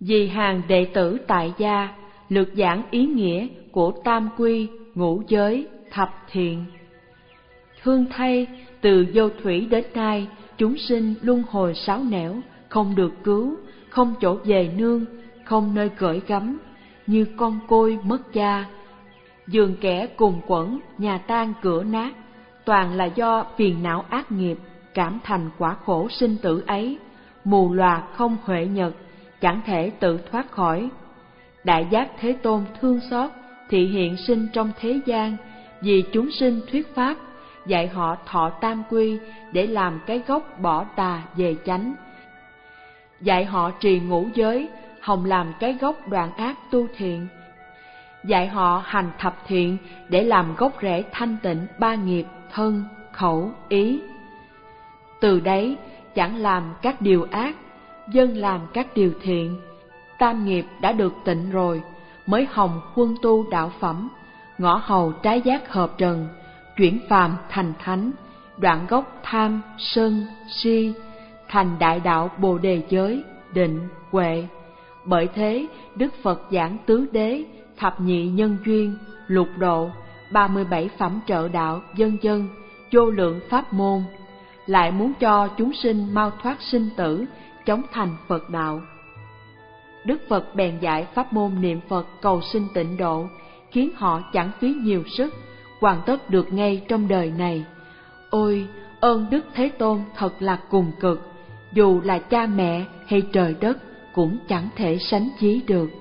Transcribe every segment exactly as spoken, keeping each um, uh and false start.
Vì hàng đệ tử tại gia, lược giảng ý nghĩa của tam quy, ngũ giới, thập thiện. Thương thay, từ vô thủy đến nay, chúng sinh luân hồi sáu nẻo, không được cứu, không chỗ về nương, không nơi gửi gắm, như con côi mất cha. Giường kẻ cùng quẫn, nhà tan cửa nát, toàn là do phiền não ác nghiệp, cảm thành quả khổ sinh tử ấy, mù lòa không huệ nhật, chẳng thể tự thoát khỏi. Đại Giác Thế Tôn thương xót, thị hiện sinh trong thế gian, vì chúng sinh thuyết pháp, dạy họ thọ tam quy để làm cái gốc bỏ tà về chánh. Dạy họ trì ngũ giới, hòng làm cái gốc đoạn ác tu thiện. Dạy họ hành thập thiện để làm gốc rễ thanh tịnh ba nghiệp thân, khẩu, ý. Từ đấy chẳng làm các điều ác, dân làm các điều thiện. Tam nghiệp đã được tịnh rồi, mới hòng huân tu đạo phẩm, ngõ hầu trái giác hợp trần, chuyển phàm thành thánh, đoạn gốc tham, sân, si, thành đại đạo Bồ Đề giới, định, huệ. Bởi thế, Đức Phật giảng tứ đế, thập nhị nhân duyên, lục độ, ba mươi bảy phẩm trợ đạo, vân vân, vô lượng pháp môn, lại muốn cho chúng sinh mau thoát sinh tử, chóng thành Phật đạo. Đức Phật bèn dạy pháp môn niệm Phật cầu sinh tịnh độ, khiến họ chẳng phí nhiều sức, hoàn tất được ngay trong đời này. Ôi, ơn Đức Thế Tôn thật là cùng cực, dù là cha mẹ hay trời đất cũng chẳng thể sánh chí được.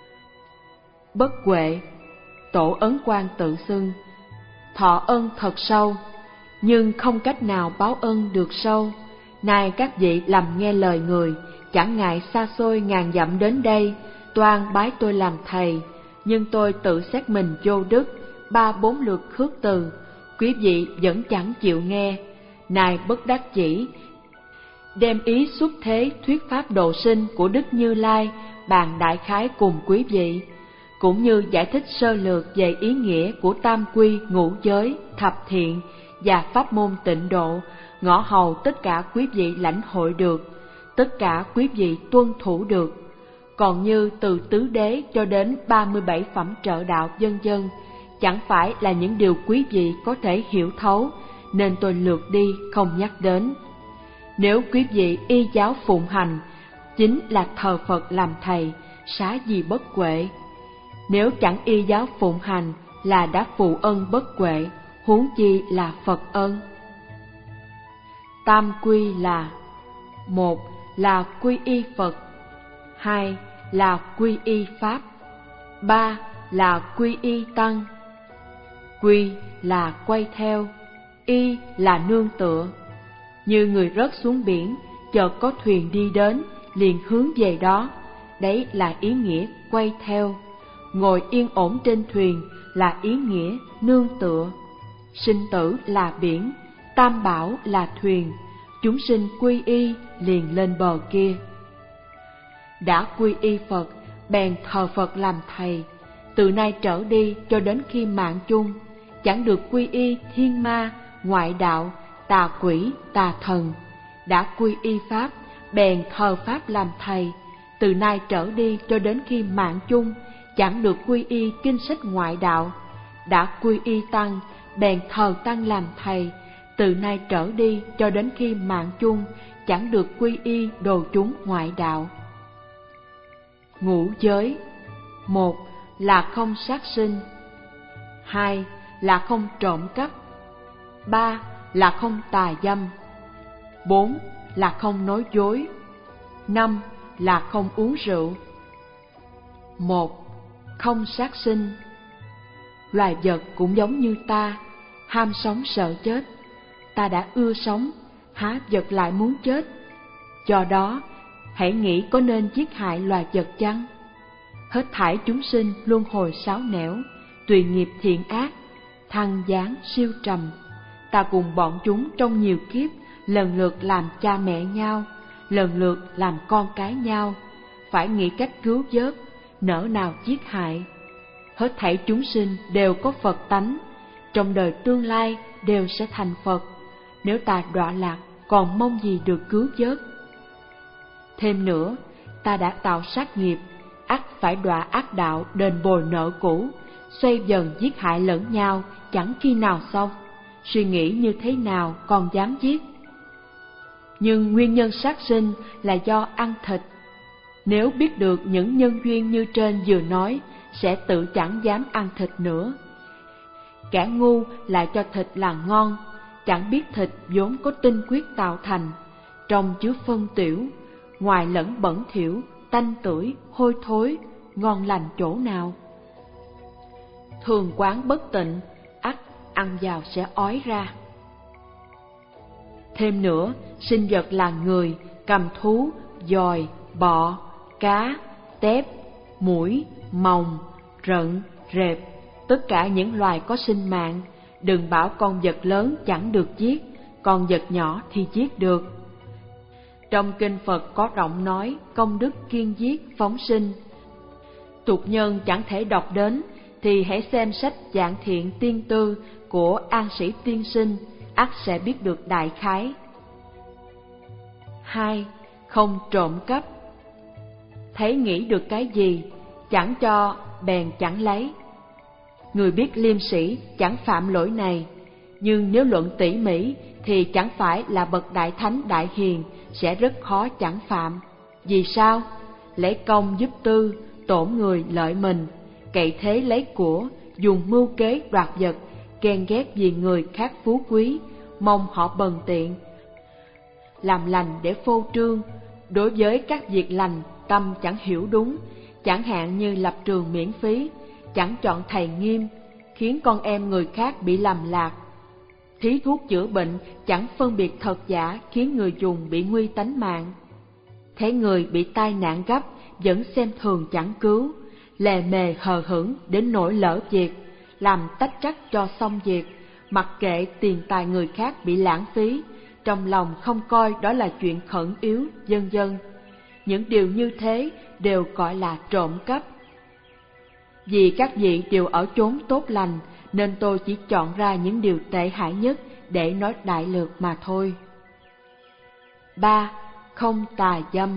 Bất huệ, Tổ Ấn Quang tự xưng, thọ ân thật sâu, nhưng không cách nào báo ân được sâu. Nay các vị làm nghe lời người, chẳng ngại xa xôi ngàn dặm đến đây, toan bái tôi làm thầy, nhưng tôi tự xét mình vô đức, ba bốn lượt khước từ, quý vị vẫn chẳng chịu nghe. Nay bất đắc chỉ, đem ý xuất thế thuyết pháp độ sinh của Đức Như Lai bàn đại khái cùng quý vị, cũng như giải thích sơ lược về ý nghĩa của tam quy, ngũ giới, thập thiện và pháp môn tịnh độ, ngõ hầu tất cả quý vị lãnh hội được, tất cả quý vị tuân thủ được. Còn như từ tứ đế cho đến ba mươi bảy phẩm trợ đạo vân vân, chẳng phải là những điều quý vị có thể hiểu thấu, nên tôi lược đi không nhắc đến. Nếu quý vị y giáo phụng hành, chính là thờ Phật làm thầy, xá gì bất huệ. Nếu chẳng y giáo phụng hành là đã phụ ân bất huệ, huống chi là Phật ân. Tam quy là: một là quy y Phật, hai là quy y Pháp, ba là quy y Tăng. Quy là quay theo, y là nương tựa. Như người rớt xuống biển, chợt có thuyền đi đến, liền hướng về đó, đấy là ý nghĩa quay theo. Ngồi yên ổn trên thuyền là ý nghĩa nương tựa. Sinh tử là biển, tam bảo là thuyền, chúng sinh quy y liền lên bờ kia. Đã quy y Phật, bèn thờ Phật làm thầy, từ nay trở đi cho đến khi mạng chung, chẳng được quy y thiên ma, ngoại đạo, tà quỷ, tà thần. Đã quy y Pháp, bèn thờ Pháp làm thầy, từ nay trở đi cho đến khi mạng chung, chẳng được quy y kinh sách ngoại đạo. Đã quy y Tăng, bèn thờ Tăng làm thầy, từ nay trở đi cho đến khi mạng chung, chẳng được quy y đồ chúng ngoại đạo. Ngũ giới: một là không sát sinh, hai là không trộm cắp, ba là không tà dâm, bốn là không nói dối, năm là không uống rượu. Một, không sát sinh. Loài vật cũng giống như ta, ham sống sợ chết. Ta đã ưa sống, há vật lại muốn chết? Do đó, hãy nghĩ có nên giết hại loài vật chăng? Hết thảy chúng sinh luân hồi sáu nẻo, tùy nghiệp thiện ác, thăng giáng siêu trầm. Ta cùng bọn chúng trong nhiều kiếp, lần lượt làm cha mẹ nhau, lần lượt làm con cái nhau, phải nghĩ cách cứu vớt, nỡ nào giết hại. Hết thảy chúng sinh đều có Phật tánh, trong đời tương lai đều sẽ thành Phật. Nếu ta đọa lạc, còn mong gì được cứu vớt? Thêm nữa, ta đã tạo sát nghiệp, ắt phải đọa ác đạo đền bồi nợ cũ, xoay dần giết hại lẫn nhau, chẳng khi nào xong. Suy nghĩ như thế nào còn dám giết? Nhưng nguyên nhân sát sinh là do ăn thịt. Nếu biết được những nhân duyên như trên vừa nói, sẽ tự chẳng dám ăn thịt nữa. Kẻ ngu lại cho thịt là ngon, chẳng biết thịt vốn có tinh huyết tạo thành, trong chứa phân tiểu, ngoài lẫn bẩn thỉu, tanh tưởi, hôi thối, ngon lành chỗ nào. Thường quán bất tịnh, ắt ăn vào sẽ ói ra. Thêm nữa, sinh vật là người, cầm thú, dòi, bọ, cá, tép, muỗi, mòng, rận, rệp, tất cả những loài có sinh mạng. Đừng bảo con vật lớn chẳng được giết, con vật nhỏ thì giết được. Trong kinh Phật có rộng nói công đức kiên giết phóng sinh. Tục nhân chẳng thể đọc đến, thì hãy xem sách Dạng Thiện Tiên Tư của An Sĩ Tiên Sinh, ắt sẽ biết được đại khái. Hai, không trộm cắp. Thấy nghĩ được cái gì, chẳng cho bèn chẳng lấy. Người biết liêm sĩ chẳng phạm lỗi này, nhưng nếu luận tỉ mỉ thì chẳng phải là bậc đại thánh đại hiền sẽ rất khó chẳng phạm. Vì sao? Lấy công giúp tư, tổn người lợi mình, cậy thế lấy của, dùng mưu kế đoạt vật, ghen ghét vì người khác phú quý, mong họ bần tiện. Làm lành để phô trương, đối với các việc lành tâm chẳng hiểu đúng, chẳng hạn như lập trường miễn phí, chẳng chọn thầy nghiêm, khiến con em người khác bị lầm lạc. Thí thuốc chữa bệnh chẳng phân biệt thật giả, khiến người dùng bị nguy tánh mạng. Thấy người bị tai nạn gấp vẫn xem thường chẳng cứu, lề mề hờ hững đến nỗi lỡ việc, làm tách trách cho xong việc, mặc kệ tiền tài người khác bị lãng phí, trong lòng không coi đó là chuyện khẩn yếu, vân vân. Những điều như thế đều gọi là trộm cắp. Vì các vị đều ở chốn tốt lành, nên tôi chỉ chọn ra những điều tệ hại nhất để nói đại lược mà thôi. Ba, không tà dâm.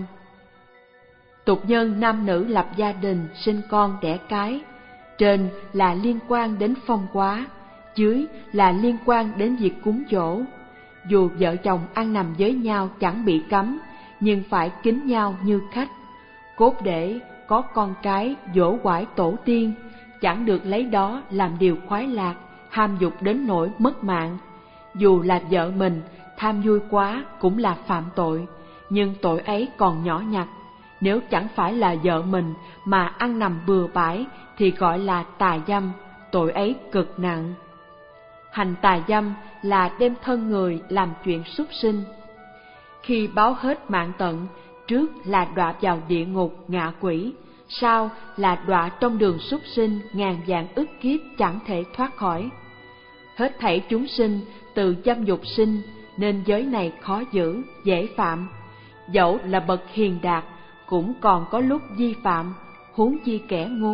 Tục nhân nam nữ lập gia đình, sinh con đẻ cái, trên là liên quan đến phong quá, dưới là liên quan đến việc cúng dỗ. Dù vợ chồng ăn nằm với nhau chẳng bị cấm, nhưng phải kính nhau như khách, cốt để có con cái dỗ quải tổ tiên, chẳng được lấy đó làm điều khoái lạc, ham dục đến nỗi mất mạng. Dù là vợ mình, tham vui quá cũng là phạm tội, nhưng tội ấy còn nhỏ nhặt. Nếu chẳng phải là vợ mình mà ăn nằm bừa bãi thì gọi là tà dâm, tội ấy cực nặng. Hành tà dâm là đem thân người làm chuyện súc sinh. Khi báo hết mạng tận, trước là đọa vào địa ngục ngạ quỷ, sau là đọa trong đường súc sinh ngàn vạn ức kiếp chẳng thể thoát khỏi. Hết thảy chúng sinh từ dâm dục sinh, nên giới này khó giữ, dễ phạm. Dẫu là bậc hiền đạt, cũng còn có lúc vi phạm, huống chi kẻ ngu.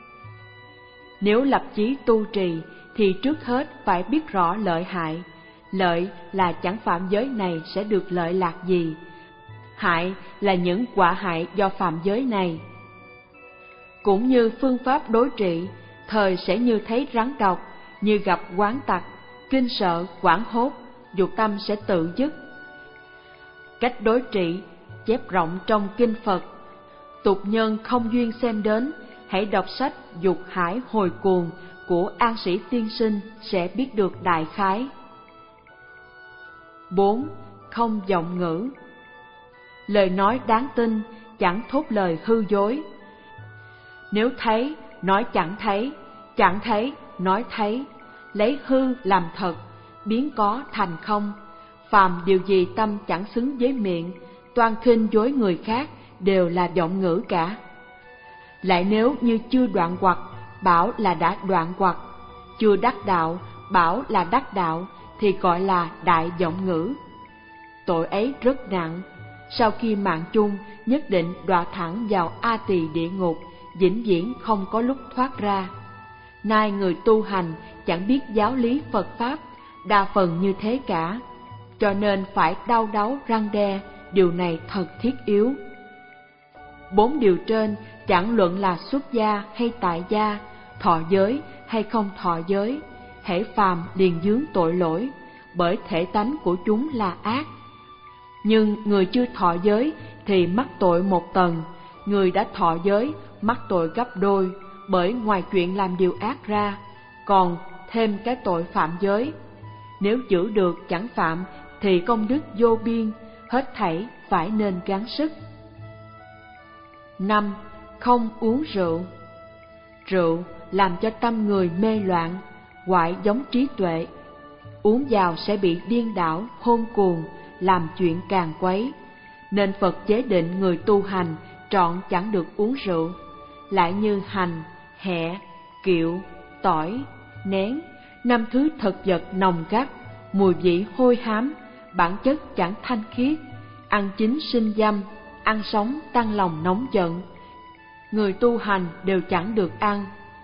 Nếu lập chí tu trì, thì trước hết phải biết rõ lợi hại. Lợi là chẳng phạm giới này sẽ được lợi lạc gì, hại là những quả hại do phạm giới này. Cũng như phương pháp đối trị, thời sẽ như thấy rắn độc, như gặp oán tặc, kinh sợ, hoảng hốt, dục tâm sẽ tự dứt. Cách đối trị chép rộng trong kinh Phật. Tục nhân không duyên xem đến, hãy đọc sách Dục Hải Hồi Cuồng của An Sĩ Tiên Sinh sẽ biết được đại khái. Bốn. Không vọng ngữ. Lời nói đáng tin, chẳng thốt lời hư dối. Nếu thấy, nói chẳng thấy, chẳng thấy, nói thấy, lấy hư làm thật, biến có thành không. Phàm điều gì tâm chẳng xứng với miệng, toan khinh dối người khác, đều là vọng ngữ cả. Lại nếu như chưa đoạn hoặc, bảo là đã đoạn hoặc, chưa đắc đạo, bảo là đắc đạo, thì gọi là đại vọng ngữ. Tội ấy rất nặng, sau khi mạng chung nhất định đọa thẳng vào A Tỳ địa ngục, vĩnh viễn không có lúc thoát ra. Nay người tu hành chẳng biết giáo lý Phật Pháp, đa phần như thế cả, cho nên phải đau đáu răn đe, điều này thật thiết yếu. Bốn điều trên chẳng luận là xuất gia hay tại gia, thọ giới hay không thọ giới, hễ phàm liền vướng tội lỗi, bởi thể tánh của chúng là ác. Nhưng người chưa thọ giới thì mắc tội một tầng, người đã thọ giới mắc tội gấp đôi, bởi ngoài chuyện làm điều ác ra, còn thêm cái tội phạm giới. Nếu giữ được chẳng phạm thì công đức vô biên, hết thảy phải nên gắng sức. Năm. Không uống rượu. Rượu làm cho tâm người mê loạn, hoại giống trí tuệ. Uống vào sẽ bị điên đảo, hôn cuồng, làm chuyện càng quấy. Nên Phật chế định người tu hành trọn chẳng được uống rượu. Lại như hành, hẹ, kiệu, tỏi, nén, năm thứ thực vật nồng gắt, mùi vị hôi hám, bản chất chẳng thanh khiết, ăn chín sinh dâm, ăn sống tăng lòng nóng giận. Người tu hành đều chẳng được ăn.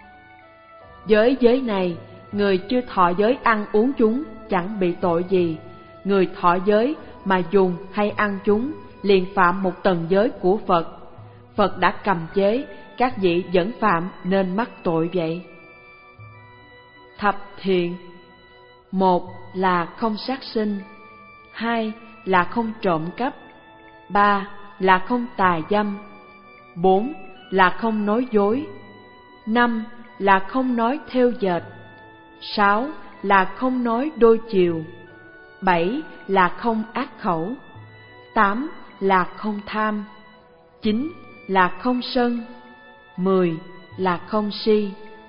Giới giới này, người chưa thọ giới ăn uống chúng chẳng bị tội gì. Người thọ giới mà dùng hay ăn chúng liền phạm một tầng giới của Phật. Phật đã cầm chế, các vị vẫn phạm nên mắc tội vậy. Thập thiện. Một là không sát sinh, hai là không trộm cắp, ba là không tà dâm, bốn là không nói dối, năm là không nói thêu dệt, sáu là không nói đôi chiều, bảy là không ác khẩu, tám là không tham, chín là không sân, mười là không si.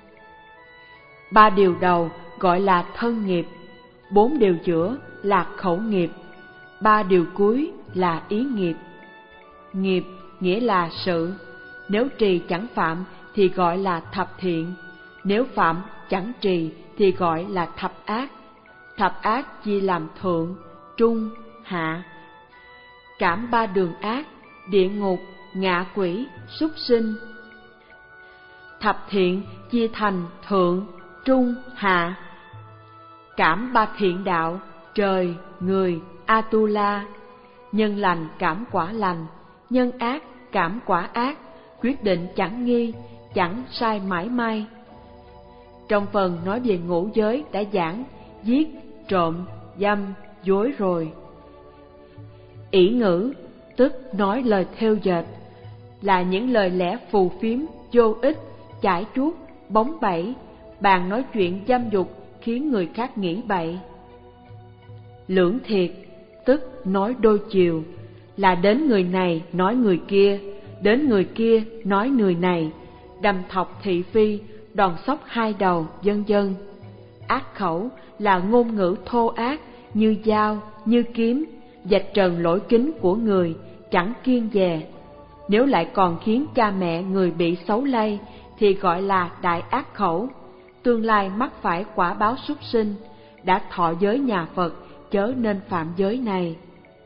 Ba điều đầu gọi là thân nghiệp, bốn điều giữa là khẩu nghiệp, ba điều cuối là ý nghiệp. Nghiệp nghĩa là sự, nếu trì chẳng phạm thì gọi là thập thiện, nếu phạm chẳng trì thì gọi là thập ác. Thập ác chia làm thượng, trung, hạ. Cảm ba đường ác, địa ngục, ngạ quỷ, súc sinh. Thập thiện chia thành thượng, trung, hạ. Cảm ba thiện đạo, trời, người, Atula. Nhân lành cảm quả lành, nhân ác cảm quả ác, quyết định chẳng nghi, chẳng sai mãi may. Trong phần nói về ngũ giới đã giảng giết, trộm, dâm, dối rồi. Ỷ ngữ, tức nói lời thêu dệt, là những lời lẽ phù phiếm, vô ích, chải chuốt, bóng bẩy, bàn nói chuyện dâm dục khiến người khác nghĩ bậy. Lưỡng thiệt, tức nói đôi chiều, là đến người này nói người kia, đến người kia nói người này, đầm thọc thị phi, đòn sóc hai đầu, vân vân. Ác khẩu là ngôn ngữ thô ác, như dao, như kiếm, vạch trần lỗi kính của người, chẳng kiêng dè. Nếu lại còn khiến cha mẹ người bị xấu lây, thì gọi là đại ác khẩu, tương lai mắc phải quả báo súc sinh. Đã thọ giới nhà Phật, chớ nên phạm giới này.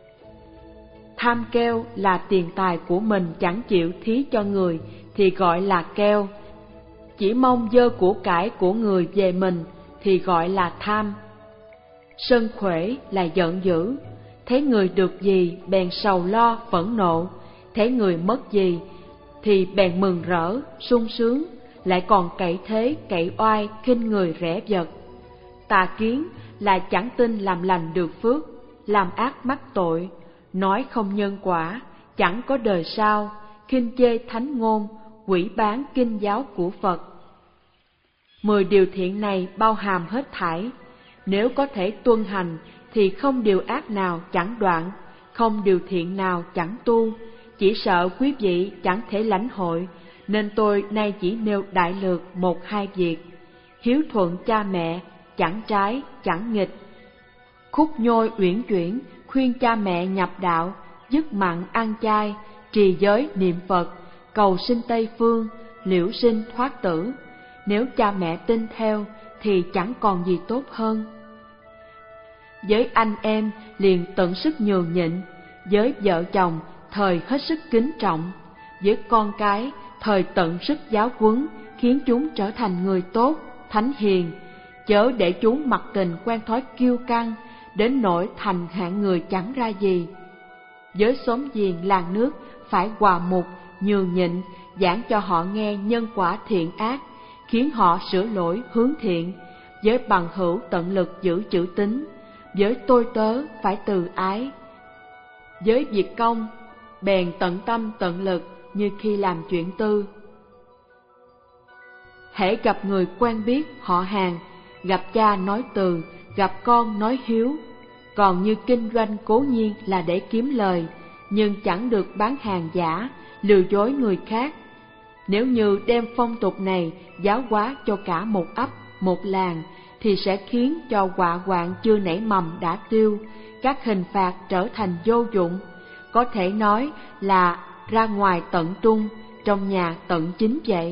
Tham keo là tiền tài của mình chẳng chịu thí cho người, thì gọi là keo. Chỉ mong dơ của cải của người về mình, thì gọi là tham. Sân khỏe là giận dữ, thấy người được gì bèn sầu lo phẫn nộ, thấy người mất gì thì bèn mừng rỡ sung sướng, lại còn cậy thế cậy oai khinh người rẻ vật. Tà kiến là chẳng tin làm lành được phước, làm ác mắc tội, nói không nhân quả, chẳng có đời sau, khinh chê thánh ngôn, quỷ bán kinh giáo của Phật. Mười điều thiện này bao hàm hết thảy, nếu có thể tuân hành thì không điều ác nào chẳng đoạn, không điều thiện nào chẳng tu. Chỉ sợ quý vị chẳng thể lãnh hội, nên tôi nay chỉ nêu đại lược một hai việc. Hiếu thuận cha mẹ, chẳng trái, chẳng nghịch. Khúc nhôi uyển chuyển, khuyên cha mẹ nhập đạo, dứt mặn ăn chay, trì giới niệm Phật, cầu sinh Tây Phương, liễu sinh thoát tử. Nếu cha mẹ tin theo thì chẳng còn gì tốt hơn. Với anh em liền tận sức nhường nhịn, với vợ chồng thời hết sức kính trọng, với con cái thời tận sức giáo huấn, khiến chúng trở thành người tốt, thánh hiền, chớ để chúng mặc tình quen thói kiêu căng, đến nỗi thành hạng người chẳng ra gì. Với xóm giềng làng nước phải hòa mục, nhường nhịn, giảng cho họ nghe nhân quả thiện ác, khiến họ sửa lỗi hướng thiện. Với bằng hữu tận lực giữ chữ tín, với tôi tớ phải từ ái. Với việc công, bèn tận tâm tận lực như khi làm chuyện tư. Hễ gặp người quen biết họ hàng, gặp cha nói từ, gặp con nói hiếu. Còn như kinh doanh cố nhiên là để kiếm lời, nhưng chẳng được bán hàng giả, lừa dối người khác. Nếu như đem phong tục này giáo hóa cho cả một ấp, một làng, thì sẽ khiến cho họa hoạn chưa nảy mầm đã tiêu, các hình phạt trở thành vô dụng. Có thể nói là ra ngoài tận trung, trong nhà tận chính vậy.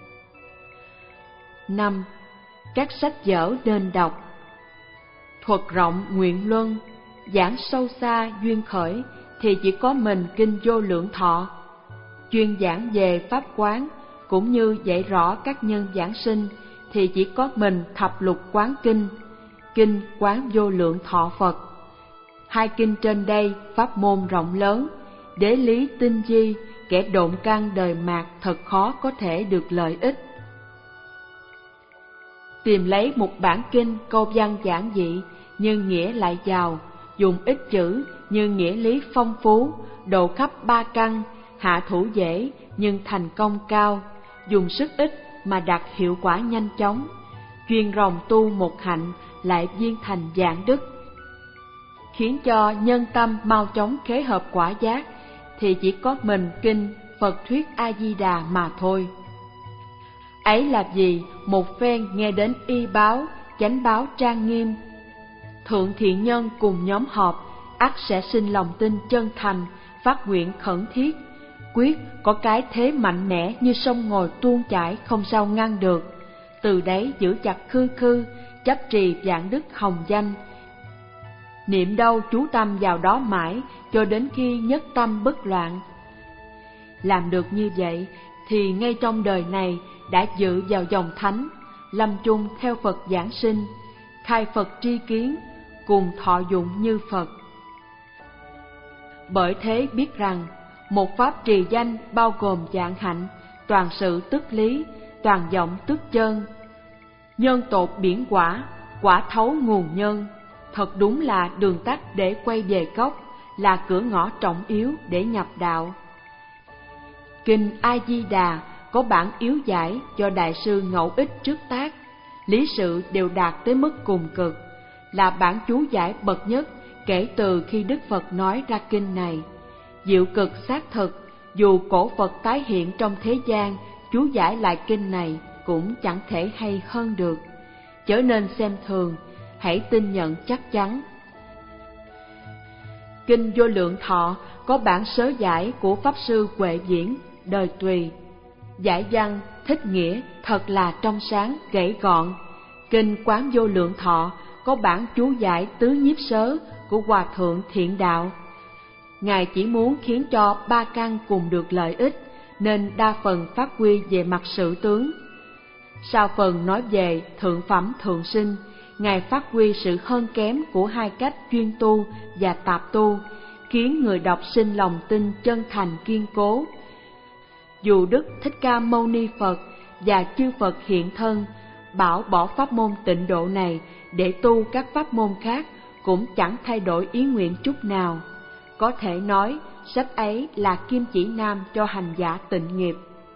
Năm. Các sách vở nên đọc. Thuật rộng nguyện luân, giảng sâu xa duyên khởi, thì chỉ có mình kinh Vô Lượng Thọ. Chuyên giảng về pháp quán, cũng như dạy rõ các nhân giảng sinh, thì chỉ có mình Thập Lục Quán Kinh, kinh Quán Vô Lượng Thọ Phật. Hai kinh trên đây pháp môn rộng lớn, đế lý tinh di, kẻ độn căn đời mạt thật khó có thể được lợi ích. Tìm lấy một bản kinh câu văn giản dị nhưng nghĩa lại giàu, dùng ít chữ nhưng nghĩa lý phong phú, độ khắp ba căn, hạ thủ dễ nhưng thành công cao, dùng sức ít mà đạt hiệu quả nhanh chóng, chuyên ròng tu một hạnh lại viên thành vạn đức. Khiến cho nhân tâm mau chóng khế hợp quả giác, thì chỉ có mình kinh Phật thuyết A Di Đà mà thôi. Ấy là vì một phen nghe đến y báo, chánh báo trang nghiêm, thượng thiện nhân cùng nhóm họp, ắt sẽ sinh lòng tin chân thành, phát nguyện khẩn thiết, quyết có cái thế mạnh mẽ như sông ngòi tuôn chảy không sao ngăn được. Từ đấy giữ chặt khư khư, chấp trì vạn đức hồng danh, niệm đâu chú tâm vào đó mãi, cho đến khi nhất tâm bất loạn. Làm được như vậy thì ngay trong đời này đã dự vào dòng thánh, lâm chung theo Phật giảng sinh, khai Phật tri kiến, cùng thọ dụng như Phật. Bởi thế biết rằng một pháp trì danh bao gồm vạn hạnh, toàn sự tức lý, toàn vọng tức chân, nhân tột biển quả, quả thấu nguồn nhân. Thật đúng là đường tắt để quay về gốc, là cửa ngõ trọng yếu để nhập đạo. Kinh A Di Đà có bản yếu giải do Đại sư Ngẫu Ích trước tác, lý sự đều đạt tới mức cùng cực, là bản chú giải bậc nhất kể từ khi Đức Phật nói ra kinh này. Diệu cực xác thực, dù cổ Phật tái hiện trong thế gian, chú giải lại kinh này cũng chẳng thể hay hơn được, chớ nên xem thường, hãy tin nhận chắc chắn. Kinh Vô Lượng Thọ có bản sớ giải của Pháp Sư Huệ Viễn, đời Tùy. Giải văn, thích nghĩa thật là trong sáng, gãy gọn. Kinh Quán Vô Lượng Thọ có bản chú giải tứ nhiếp sớ của Hòa Thượng Thiện Đạo. Ngài chỉ muốn khiến cho ba căn cùng được lợi ích, nên đa phần phát huy về mặt sự tướng. Sau phần nói về thượng phẩm thượng sinh, Ngài phát huy sự hơn kém của hai cách chuyên tu và tạp tu, khiến người đọc sinh lòng tin chân thành kiên cố. Dù Đức Thích Ca Mâu Ni Phật và chư Phật hiện thân bảo bỏ pháp môn tịnh độ này để tu các pháp môn khác, cũng chẳng thay đổi ý nguyện chút nào. Có thể nói sách ấy là kim chỉ nam cho hành giả tịnh nghiệp.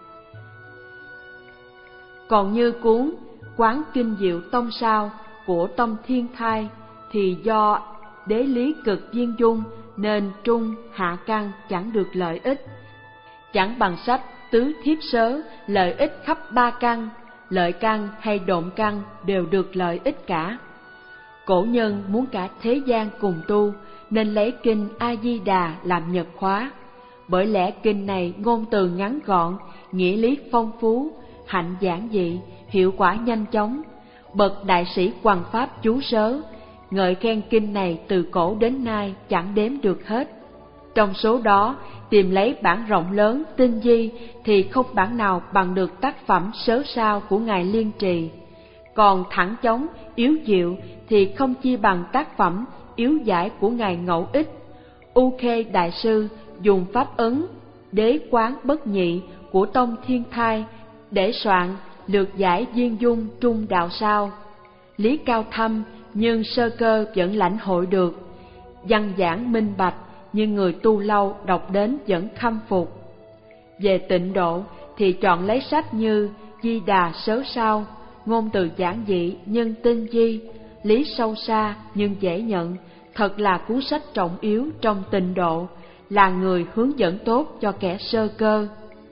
Còn như cuốn Quán Kinh Diệu Tông Sao của Tông Thiên Thai thì do đế lý cực viên dung nên trung hạ căn chẳng được lợi ích. Chẳng bằng sách Tứ Thiếp Sớ lợi ích khắp ba căn, lợi căn hay độn căn đều được lợi ích cả. Cổ nhân muốn cả thế gian cùng tu nên lấy kinh A Di Đà làm nhập khóa. Bởi lẽ kinh này ngôn từ ngắn gọn, nghĩa lý phong phú, hạnh giản dị, hiệu quả nhanh chóng. Bậc đại sĩ hoằng pháp chú sớ ngợi khen kinh này từ cổ đến nay chẳng đếm được hết. Trong số đó tìm lấy bản rộng lớn tinh di thì không bản nào bằng được tác phẩm sớ sao của ngài Liên Trì. Còn thẳng chóng yếu diệu thì không chi bằng tác phẩm yếu giải của ngài Ngẫu Ích. U Khê đại sư dùng pháp ấn đế quán bất nhị của tông Thiên Thai để soạn lược giải viên dung trung đạo sao. Lý cao thâm nhưng sơ cơ vẫn lãnh hội được, văn giảng minh bạch nhưng người tu lâu đọc đến vẫn khâm phục. Về tịnh độ thì chọn lấy sách như Di Đà Sớ Sao, ngôn từ giản dị nhưng tinh vi, lý sâu xa nhưng dễ nhận, thật là cuốn sách trọng yếu trong tịnh độ, là người hướng dẫn tốt cho kẻ sơ cơ.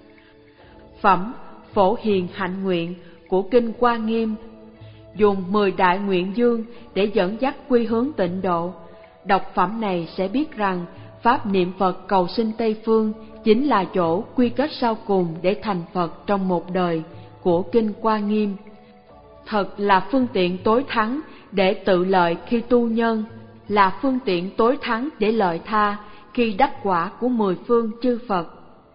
Phẩm Phổ Hiền Hạnh Nguyện của Kinh Hoa Nghiêm dùng mười đại nguyện dương để dẫn dắt quy hướng tịnh độ. Đọc phẩm này sẽ biết rằng pháp niệm Phật cầu sinh Tây Phương chính là chỗ quy kết sau cùng để thành Phật trong một đời của Kinh Hoa Nghiêm. Thật là phương tiện tối thắng để tự lợi khi tu nhân, là phương tiện tối thắng để lợi tha khi đắc quả của mười phương chư Phật.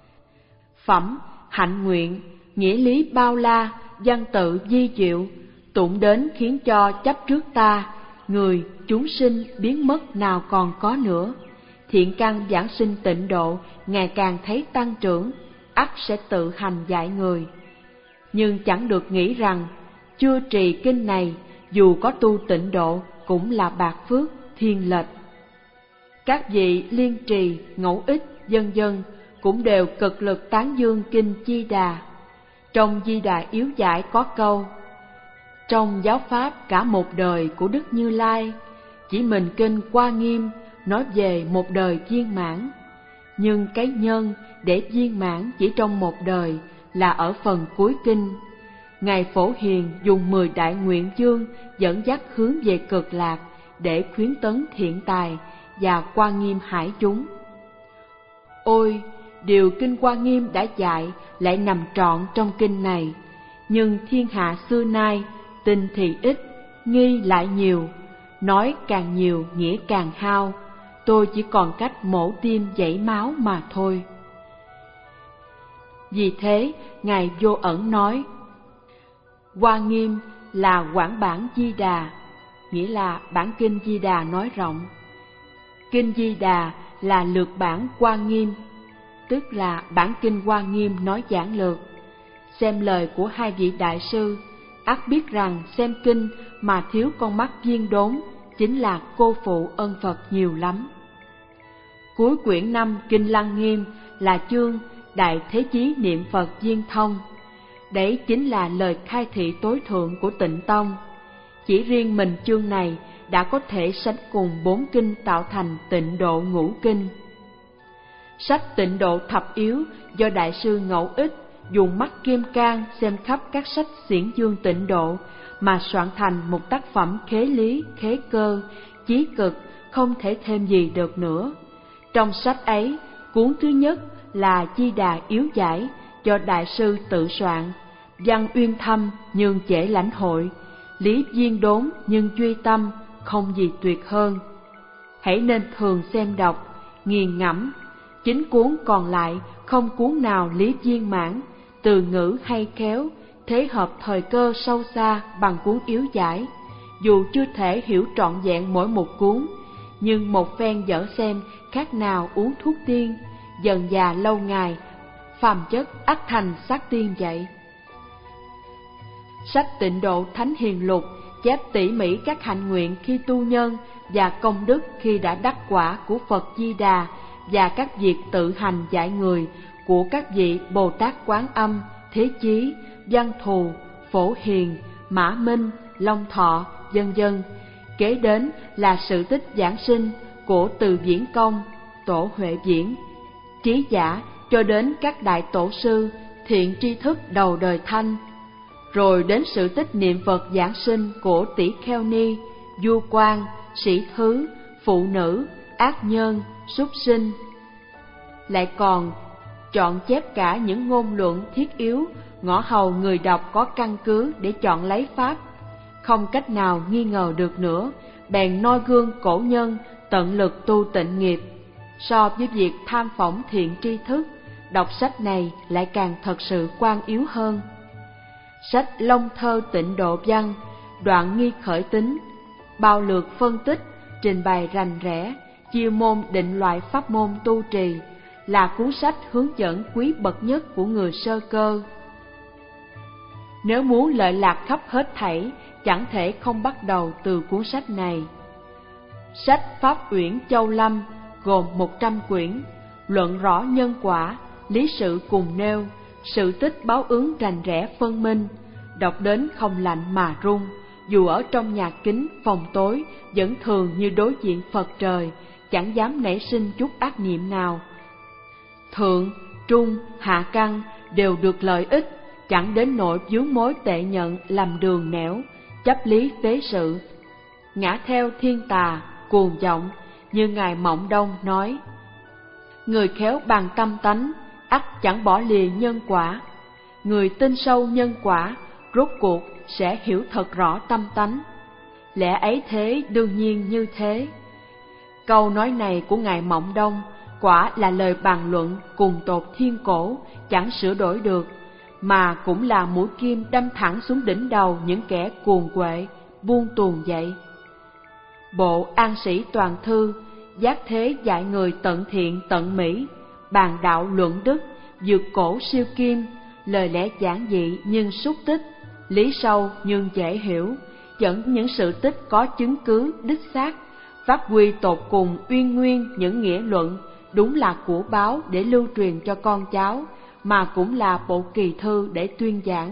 Phẩm Hạnh Nguyện nghĩa lý bao la, văn tự di diệu, tụng đến khiến cho chấp trước ta, người, chúng sinh biến mất nào còn có nữa. Thiện căn giảng sinh tịnh độ ngày càng thấy tăng trưởng, ắt sẽ tự hành dạy người. Nhưng chẳng được nghĩ rằng chưa trì kinh này dù có tu tịnh độ cũng là bạc phước thiên lệch. Các vị liên trì, ngẫu ích, vân vân cũng đều cực lực tán dương kinh Di Đà. Trong Di Đà yếu giải có câu: trong giáo pháp cả một đời của Đức Như Lai, chỉ mình kinh Hoa Nghiêm nói về một đời viên mãn. Nhưng cái nhân để viên mãn chỉ trong một đời là ở phần cuối kinh. Ngài Phổ Hiền dùng mười đại nguyện dương dẫn dắt hướng về cực lạc để khuyến tấn thiện tài và Hoa Nghiêm hải chúng. Ôi, điều kinh Hoa Nghiêm đã dạy lại nằm trọn trong kinh này, nhưng thiên hạ xưa nay tin thì ít, nghi lại nhiều, nói càng nhiều nghĩa càng hao. Tôi chỉ còn cách mổ tim chảy máu mà thôi. Vì thế, Ngài Vô Ẩn nói: Hoa Nghiêm là quảng bản Di Đà, nghĩa là bản kinh Di Đà nói rộng. Kinh Di Đà là lược bản Hoa Nghiêm, tức là bản kinh Hoa Nghiêm nói giản lược. Xem lời của hai vị đại sư, ắt biết rằng xem kinh mà thiếu con mắt viên đốn chính là cô phụ ơn Phật nhiều lắm. Cuối quyển năm Kinh Lăng Nghiêm là chương Đại Thế Chí Niệm Phật Viên Thông. Đấy chính là lời khai thị tối thượng của Tịnh Tông. Chỉ riêng mình chương này đã có thể sánh cùng bốn kinh tạo thành Tịnh Độ Ngũ Kinh. Sách Tịnh Độ Thập Yếu do Đại sư Ngẫu Ích dùng mắt kim cang xem khắp các sách xiển dương tịnh độ mà soạn thành một tác phẩm khế lý, khế cơ, chí cực, không thể thêm gì được nữa. Trong sách ấy, cuốn thứ nhất là Di Đà Yếu Giải do Đại sư tự soạn, văn uyên thâm nhưng dễ lãnh hội, lý viên đốn nhưng duy tâm, không gì tuyệt hơn. Hãy nên thường xem đọc, nghiền ngẫm. Chính cuốn còn lại không cuốn nào lý viên mãn, từ ngữ hay khéo, thế hợp thời cơ sâu xa bằng cuốn Yếu Giải. Dù chưa thể hiểu trọn vẹn mỗi một cuốn, nhưng một phen dở xem khác nào uống thuốc tiên, dần già lâu ngày, phàm chất ắt thành xác tiên vậy. Sách Tịnh Độ Thánh Hiền Lục chép tỉ mỉ các hạnh nguyện khi tu nhân và công đức khi đã đắc quả của Phật Di Đà và các việc tự hành dạy người của các vị Bồ Tát Quán Âm, Thế Chí, Văn Thù, Phổ Hiền, Mã Minh, Long Thọ, vân vân. Kế đến là sự tích giảng sinh của Từ Viễn Công, Tổ Huệ Viễn, Trí Giả cho đến các đại tổ sư, thiện tri thức đầu đời Thanh. Rồi đến sự tích niệm Phật giảng sinh của Tỷ Kheo Ni, Du Quan, Sĩ Thứ, Phụ Nữ, Ác Nhân, Súc Sinh. Lại còn chọn chép cả những ngôn luận thiết yếu, ngõ hầu người đọc có căn cứ để chọn lấy pháp. Không cách nào nghi ngờ được nữa, bèn noi gương cổ nhân tận lực tu tịnh nghiệp. So với việc tham phỏng thiện tri thức, đọc sách này lại càng thật sự quan yếu hơn. Sách Long Thơ Tịnh Độ Văn, đoạn nghi khởi tính, bao lược phân tích, trình bày rành rẽ, chia môn định loại pháp môn tu trì, là cuốn sách hướng dẫn quý bậc nhất của người sơ cơ. Nếu muốn lợi lạc khắp hết thảy, chẳng thể không bắt đầu từ cuốn sách này. Sách Pháp Uyển Châu Lâm gồm một trăm quyển, luận rõ nhân quả, lý sự cùng nêu, sự tích báo ứng rành rẽ phân minh, đọc đến không lạnh mà run, dù ở trong nhà kính phòng tối vẫn thường như đối diện Phật trời, chẳng dám nảy sinh chút ác niệm nào. Thượng, trung, hạ căn đều được lợi ích, chẳng đến nỗi vướng mối tệ nhận làm đường nẻo, chấp lý phế sự, ngã theo thiên tà, cuồng vọng, như Ngài Mộng Đông nói: người khéo bằng tâm tánh, ắt chẳng bỏ lìa nhân quả. Người tin sâu nhân quả, rốt cuộc sẽ hiểu thật rõ tâm tánh. Lẽ ấy thế, đương nhiên như thế. Câu nói này của Ngài Mộng Đông quả là lời bàn luận cùng tột thiên cổ, chẳng sửa đổi được, mà cũng là mũi kim đâm thẳng xuống đỉnh đầu những kẻ cuồng quệ, buông tuồng dậy. Bộ An Sĩ Toàn Thư, giác thế dạy người tận thiện tận mỹ, bàn đạo luận đức, vượt cổ siêu kim, lời lẽ giản dị nhưng xúc tích, lý sâu nhưng dễ hiểu, dẫn những sự tích có chứng cứ đích xác, phát huy tột cùng uyên nguyên những nghĩa luận, đúng là của báo để lưu truyền cho con cháu, mà cũng là bộ kỳ thư để tuyên giảng.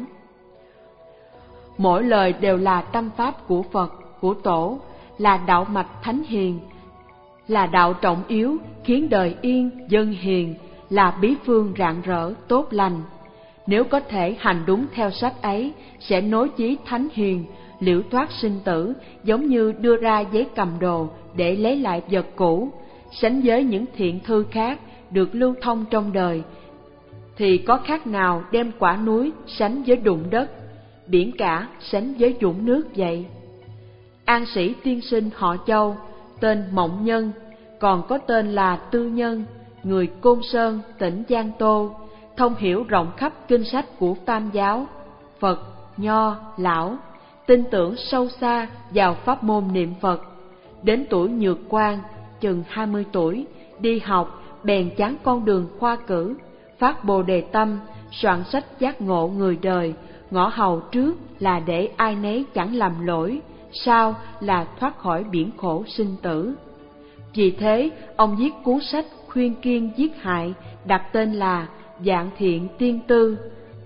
Mỗi lời đều là tâm pháp của Phật, của Tổ, là đạo mạch thánh hiền, là đạo trọng yếu khiến đời yên dân hiền, là bí phương rạng rỡ tốt lành. Nếu có thể hành đúng theo sách ấy, sẽ nối chí thánh hiền, liễu thoát sinh tử, giống như đưa ra giấy cầm đồ để lấy lại vật cũ, sánh với những thiện thư khác được lưu thông trong đời, thì có khác nào đem quả núi sánh với đụng đất, biển cả sánh với dũng nước vậy. An Sĩ tiên sinh họ Châu, tên Mộng Nhân, còn có tên là Tư Nhân, người Côn Sơn, tỉnh Giang Tô, thông hiểu rộng khắp kinh sách của Tam giáo, Phật, Nho, Lão, tin tưởng sâu xa vào pháp môn niệm Phật. Đến tuổi nhược quan, chừng hai mươi tuổi, đi học, bèn chán con đường khoa cử, phát bồ đề tâm, soạn sách giác ngộ người đời, ngõ hầu trước là để ai nấy chẳng làm lỗi, sau là thoát khỏi biển khổ sinh tử. Vì thế, ông viết cuốn sách khuyên kiên giết hại, đặt tên là Vạn Thiện Tiên Tư.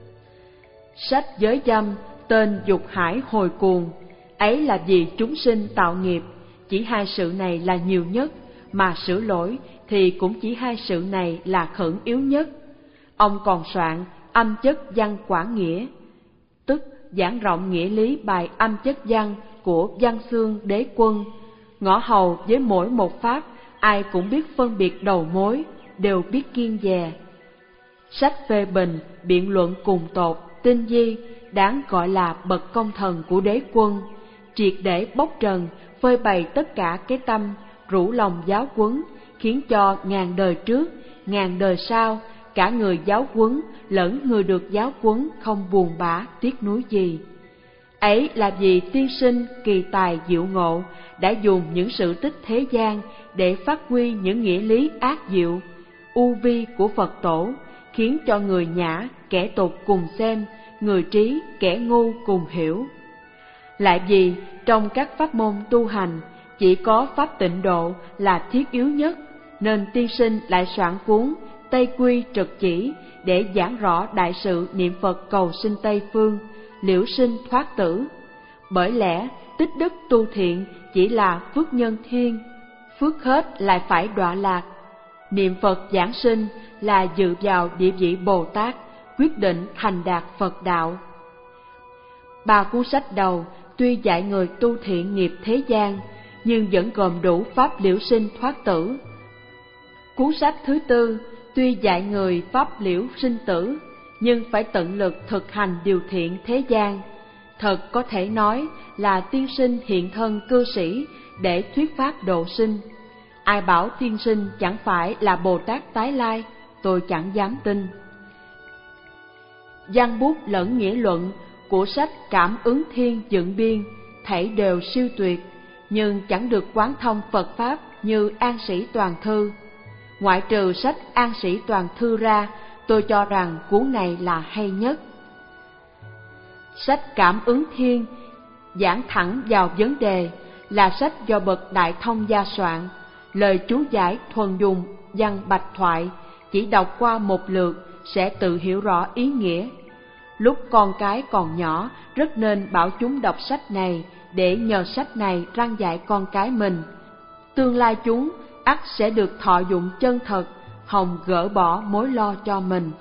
Sách giới dâm, tên dục hải hồi cuồng, ấy là vì chúng sinh tạo nghiệp, chỉ hai sự này là nhiều nhất, mà sửa lỗi thì cũng chỉ hai sự này là khẩn yếu nhất. Ông còn soạn âm chất văn quảng nghĩa, tức giảng rộng nghĩa lý bài âm chất văn của Văn Xương Đế Quân. Ngõ hầu với mỗi một pháp, ai cũng biết phân biệt đầu mối, đều biết kiêng dè. Sách phê bình, biện luận cùng tột, tinh vi, đáng gọi là bậc công thần của Đế Quân, triệt để bóc trần, phơi bày tất cả cái tâm, rủ lòng giáo huấn, khiến cho ngàn đời trước, ngàn đời sau, cả người giáo huấn lẫn người được giáo huấn không buồn bã tiếc nuối gì. Ấy là vì tiên sinh kỳ tài diệu ngộ đã dùng những sự tích thế gian để phát huy những nghĩa lý ác diệu, u vi của Phật Tổ, khiến cho người nhã, kẻ tục cùng xem, người trí, kẻ ngu cùng hiểu. Lại vì trong các pháp môn tu hành, chỉ có pháp tịnh độ là thiết yếu nhất, nên tiên sinh lại soạn cuốn Tây Quy Trực Chỉ để giảng rõ đại sự niệm Phật cầu sinh Tây Phương, liễu sinh thoát tử. Bởi lẽ tích đức tu thiện chỉ là phước nhân thiên, phước hết lại phải đọa lạc. Niệm Phật giảng sinh là dự vào địa vị Bồ Tát, quyết định thành đạt Phật đạo. Ba cuốn sách đầu tuy dạy người tu thiện nghiệp thế gian, nhưng vẫn gồm đủ pháp liễu sinh thoát tử. Cuốn sách thứ tư tuy dạy người pháp liễu sinh tử, nhưng phải tận lực thực hành điều thiện thế gian. Thật có thể nói là tiên sinh hiện thân cư sĩ để thuyết pháp độ sinh. Ai bảo tiên sinh chẳng phải là Bồ Tát tái lai, tôi chẳng dám tin. Văn bút lẫn nghĩa luận của sách Cảm Ứng Thiên dựng biên, thảy đều siêu tuyệt, nhưng chẳng được quán thông Phật Pháp như An Sĩ Toàn Thư. ngoại trừ sách An Sĩ Toàn Thư ra, tôi cho rằng cuốn này là hay nhất. Sách Cảm Ứng Thiên giảng thẳng vào vấn đề, là sách do bậc Đại Thông gia soạn, lời chú giải thuần dùng văn bạch thoại, chỉ đọc qua một lượt sẽ tự hiểu rõ ý nghĩa. Lúc con cái còn nhỏ, rất nên bảo chúng đọc sách này để nhờ sách này răn dạy con cái mình. Tương lai chúng ắt sẽ được thọ dụng chân thật, hòng gỡ bỏ mối lo cho mình.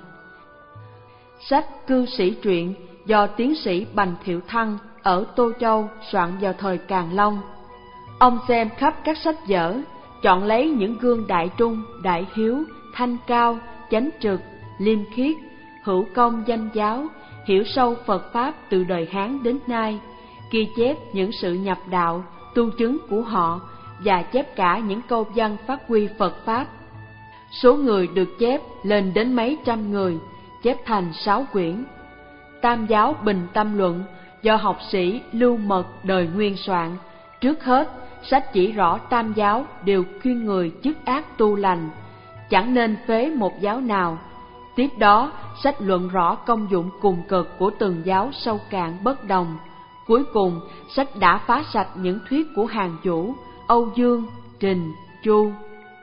Sách Cư Sĩ Truyện do tiến sĩ Bành Thiệu Thăng ở Tô Châu soạn vào thời Càn Long. Ông xem khắp các sách vở, chọn lấy những gương đại trung, đại hiếu, thanh cao, chánh trực, liêm khiết, hữu công danh giáo, hiểu sâu Phật Pháp từ đời Hán đến nay, ghi chép những sự nhập đạo, tu chứng của họ và chép cả những câu văn phát huy Phật Pháp. Số người được chép lên đến mấy trăm người, chép thành sáu quyển. Tam Giáo Bình Tâm Luận do học sĩ Lưu Mật đời Nguyên soạn. Trước hết, sách chỉ rõ tam giáo đều khuyên người dứt ác tu lành, chẳng nên phế một giáo nào. Tiếp đó, sách luận rõ công dụng cùng cực của từng giáo sâu cạn bất đồng. Cuối cùng, sách đã phá sạch những thuyết của Hàn Vũ, Âu Dương, Trình, Chu.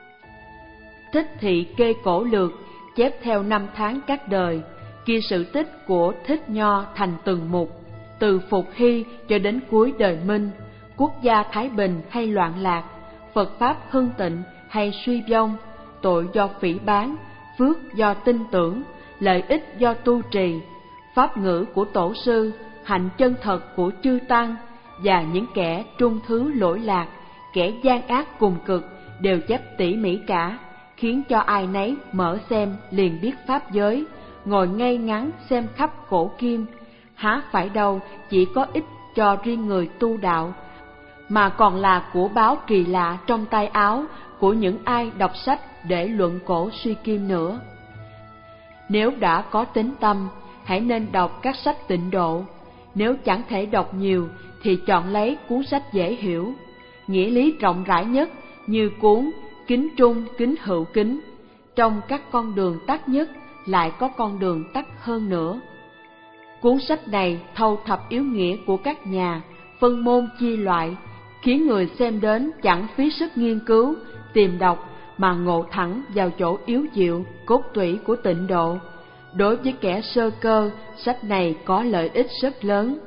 Thích Thị Kê Cổ Lược chép theo năm tháng các đời, ghi sự tích của Thích Nho thành từng mục, từ Phục Hy cho đến cuối đời Minh, quốc gia thái bình hay loạn lạc, Phật Pháp hưng tịnh hay suy vong, tội do phỉ báng, phước do tin tưởng, lợi ích do tu trì, pháp ngữ của tổ sư, hạnh chân thật của chư tăng, và những kẻ trung thứ lỗi lạc, kẻ gian ác cùng cực đều chép tỉ mỉ cả, khiến cho ai nấy mở xem liền biết pháp giới, ngồi ngay ngắn xem khắp cổ kim. Há phải đâu chỉ có ích cho riêng người tu đạo, mà còn là của báo kỳ lạ trong tay áo của những ai đọc sách để luận cổ suy kim nữa. Nếu đã có tín tâm, hãy nên đọc các sách tịnh độ. Nếu chẳng thể đọc nhiều thì chọn lấy cuốn sách dễ hiểu, nghĩa lý rộng rãi nhất như cuốn Kính Trung Kính Hữu Kính. Trong các con đường tắt nhất lại có con đường tắt hơn nữa. Cuốn sách này thâu thập yếu nghĩa của các nhà, phân môn chia loại, khiến người xem đến chẳng phí sức nghiên cứu, tìm đọc mà ngộ thẳng vào chỗ yếu diệu, cốt tủy của tịnh độ. Đối với kẻ sơ cơ, sách này có lợi ích rất lớn.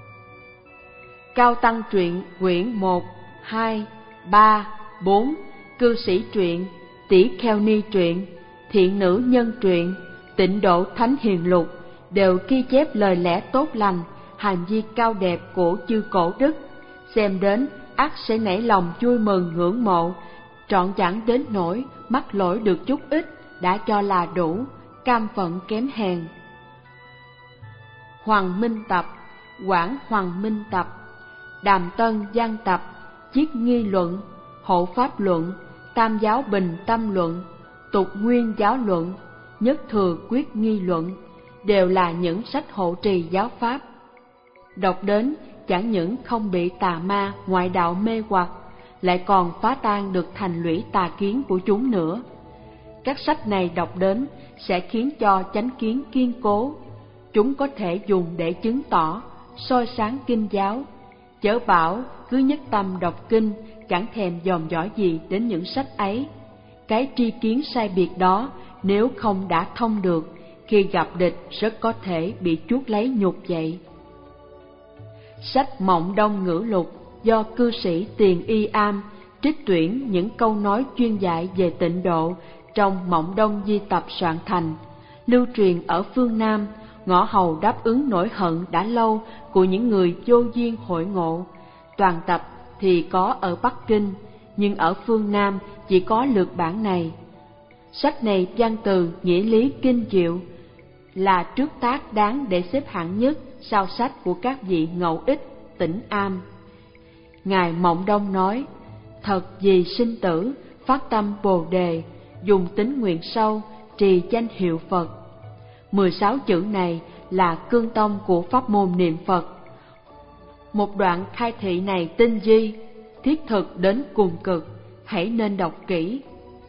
Cao Tăng Truyện quyển một, hai, ba, bốn, Cư Sĩ Truyện, Tỷ Kheo Ni Truyện, Thiện Nữ Nhân Truyện, Tịnh Độ Thánh Hiền Lục đều ghi chép lời lẽ tốt lành, hành vi cao đẹp của chư cổ đức. Xem đến ắt sẽ nảy lòng vui mừng ngưỡng mộ, trọn chẳng đến nỗi mắc lỗi được chút ít đã cho là đủ, cam phận kém hèn. Hoàng Minh Tập, Quảng Hoàng Minh Tập, Đàm Tân Văn Tập, Chiết Nghi Luận, Hộ Pháp Luận, Tam Giáo Bình Tâm Luận, Tục Nguyên Giáo Luận, Nhất Thừa Quyết Nghi Luận đều là những sách hộ trì giáo pháp. Đọc đến chẳng những không bị tà ma ngoại đạo mê hoặc, lại còn phá tan được thành lũy tà kiến của chúng nữa. Các sách này đọc đến sẽ khiến cho chánh kiến kiên cố, chúng có thể dùng để chứng tỏ, soi sáng kinh giáo. Chớ bảo cứ nhất tâm đọc kinh, chẳng thèm dòm dõi gì đến những sách ấy. Cái tri kiến sai biệt đó nếu không đã thông được, khi gặp địch rất có thể bị chuốc lấy nhục vậy. Sách Mộng Đông Ngữ Lục do cư sĩ Tiền Y Am trích tuyển những câu nói chuyên dạy về tịnh độ trong Mộng Đông Di Tập soạn thành, lưu truyền ở phương Nam, ngõ hầu đáp ứng nỗi hận đã lâu của những người vô duyên hội ngộ. Toàn tập thì có ở Bắc Kinh, nhưng ở phương Nam chỉ có lược bản này. Sách này văn từ nghĩa lý kinh diệu, là trước tác đáng để xếp hạng nhất sau sách của các vị ngẫu ích Tĩnh Am. Ngài Mộng Đông nói: thật vì sinh tử, phát tâm Bồ Đề, dùng tín nguyện sâu, trì danh hiệu Phật. Mười sáu chữ này là cương tông của pháp môn niệm Phật. Một đoạn khai thị này tinh vi, thiết thực đến cùng cực, hãy nên đọc kỹ.